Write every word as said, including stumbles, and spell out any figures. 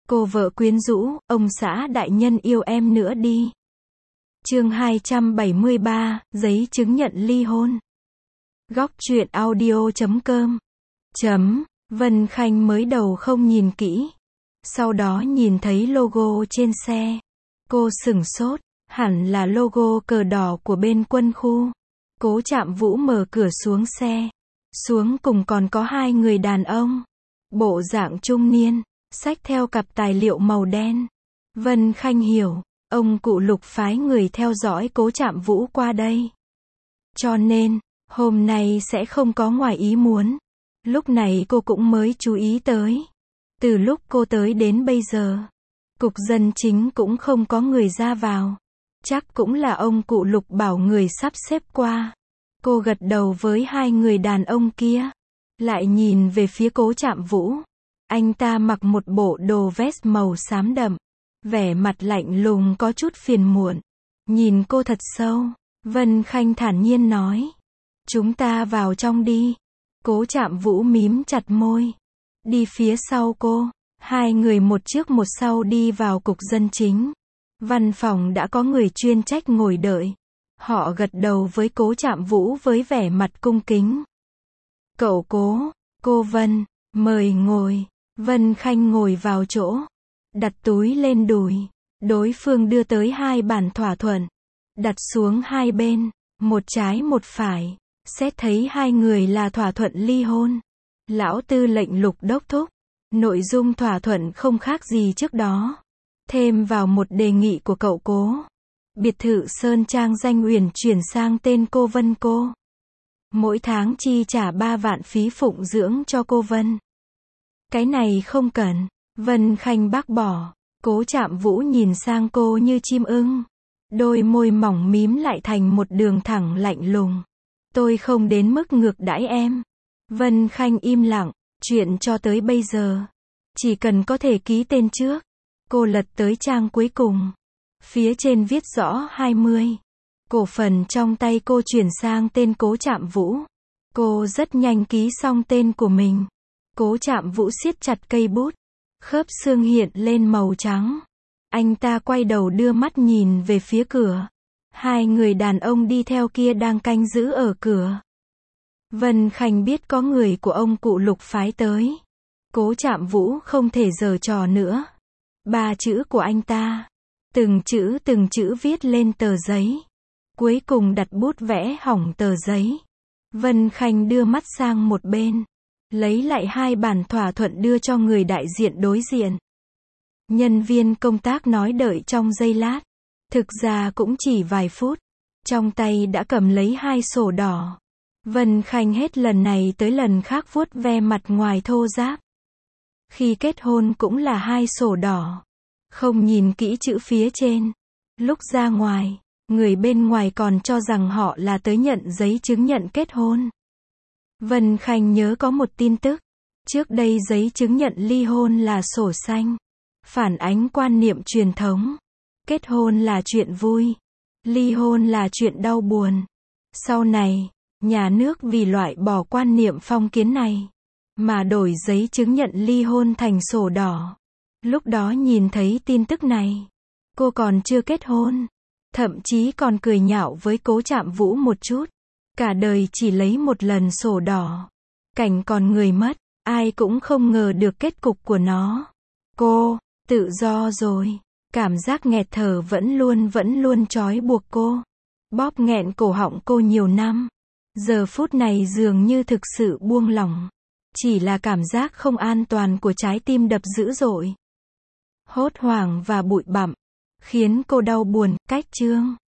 Cô vợ quyến rũ, ông xã đại nhân yêu em nữa đi. Chương hai trăm bảy mươi ba, giấy chứng nhận ly hôn. Góc truyện audio chấm com. Chấm, Vân Khanh mới đầu không nhìn kỹ. Sau đó nhìn thấy logo trên xe. Cô sửng sốt, hẳn là logo cờ đỏ của bên quân khu. Cố Trạm Vũ mở cửa xuống xe. Xuống cùng còn có hai người đàn ông. Bộ dạng trung niên, xách theo cặp tài liệu màu đen. Vân Khanh hiểu, ông cụ Lục phái người theo dõi Cố Trạm Vũ qua đây. Cho nên, hôm nay sẽ không có ngoài ý muốn. Lúc này cô cũng mới chú ý tới. Từ lúc cô tới đến bây giờ, cục dân chính cũng không có người ra vào. Chắc cũng là ông cụ Lục bảo người sắp xếp qua. Cô gật đầu với hai người đàn ông kia. Lại nhìn về phía Cố Trạm Vũ. Anh ta mặc một bộ đồ vest màu xám đậm. Vẻ mặt lạnh lùng có chút phiền muộn. Nhìn cô thật sâu. Vân Khanh thản nhiên nói. Chúng ta vào trong đi. Cố Trạm Vũ mím chặt môi. Đi phía sau cô. Hai người một trước một sau đi vào cục dân chính. Văn phòng đã có người chuyên trách ngồi đợi. Họ gật đầu với Cố Trạm Vũ với vẻ mặt cung kính. Cậu Cố, cô Vân, mời ngồi. Vân Khanh ngồi vào chỗ. Đặt túi lên đùi. Đối phương đưa tới hai bản thỏa thuận. Đặt xuống hai bên, một trái một phải. Xét thấy hai người là thỏa thuận ly hôn. Lão tư lệnh Lục đốc thúc. Nội dung thỏa thuận không khác gì trước đó. Thêm vào một đề nghị của cậu Cố. Biệt thự Sơn Trang Danh Uyển chuyển sang tên cô Vân cô. Mỗi tháng chi trả ba vạn phí phụng dưỡng cho cô Vân. Cái này không cần. Vân Khanh bác bỏ. Cố Trạm Vũ nhìn sang cô như chim ưng. Đôi môi mỏng mím lại thành một đường thẳng lạnh lùng. Tôi không đến mức ngược đãi em. Vân Khanh im lặng. Chuyện cho tới bây giờ. Chỉ cần có thể ký tên trước. Cô lật tới trang cuối cùng. Phía trên viết rõ hai mươi. Cổ phần trong tay cô chuyển sang tên Cố Trạm Vũ. Cô rất nhanh ký xong tên của mình. Cố Trạm Vũ siết chặt cây bút. Khớp xương hiện lên màu trắng. Anh ta quay đầu đưa mắt nhìn về phía cửa. Hai người đàn ông đi theo kia đang canh giữ ở cửa. Vân Khanh biết có người của ông cụ Lục phái tới. Cố Trạm Vũ không thể giở trò nữa. Ba chữ của anh ta. Từng chữ từng chữ viết lên tờ giấy. Cuối cùng đặt bút vẽ hỏng tờ giấy. Vân Khanh đưa mắt sang một bên. Lấy lại hai bản thỏa thuận đưa cho người đại diện đối diện. Nhân viên công tác nói đợi trong giây lát. Thực ra cũng chỉ vài phút. Trong tay đã cầm lấy hai sổ đỏ. Vân Khanh hết lần này tới lần khác vuốt ve mặt ngoài thô ráp. Khi kết hôn cũng là hai sổ đỏ. Không nhìn kỹ chữ phía trên. Lúc ra ngoài, người bên ngoài còn cho rằng họ là tới nhận giấy chứng nhận kết hôn. Vân Khanh nhớ có một tin tức. Trước đây giấy chứng nhận ly hôn là sổ xanh. Phản ánh quan niệm truyền thống. Kết hôn là chuyện vui. Ly hôn là chuyện đau buồn. Sau này, nhà nước vì loại bỏ quan niệm phong kiến này. Mà đổi giấy chứng nhận ly hôn thành sổ đỏ. Lúc đó nhìn thấy tin tức này. Cô còn chưa kết hôn. Thậm chí còn cười nhạo với Cố Trạm Vũ một chút. Cả đời chỉ lấy một lần sổ đỏ. Cảnh còn người mất. Ai cũng không ngờ được kết cục của nó. Cô, tự do rồi. Cảm giác nghẹt thở vẫn luôn vẫn luôn trói buộc cô. Bóp nghẹn cổ họng cô nhiều năm. Giờ phút này dường như thực sự buông lỏng. Chỉ là cảm giác không an toàn của trái tim đập dữ dội. Hốt hoảng và bụi bặm. Khiến cô đau buồn, cách chương.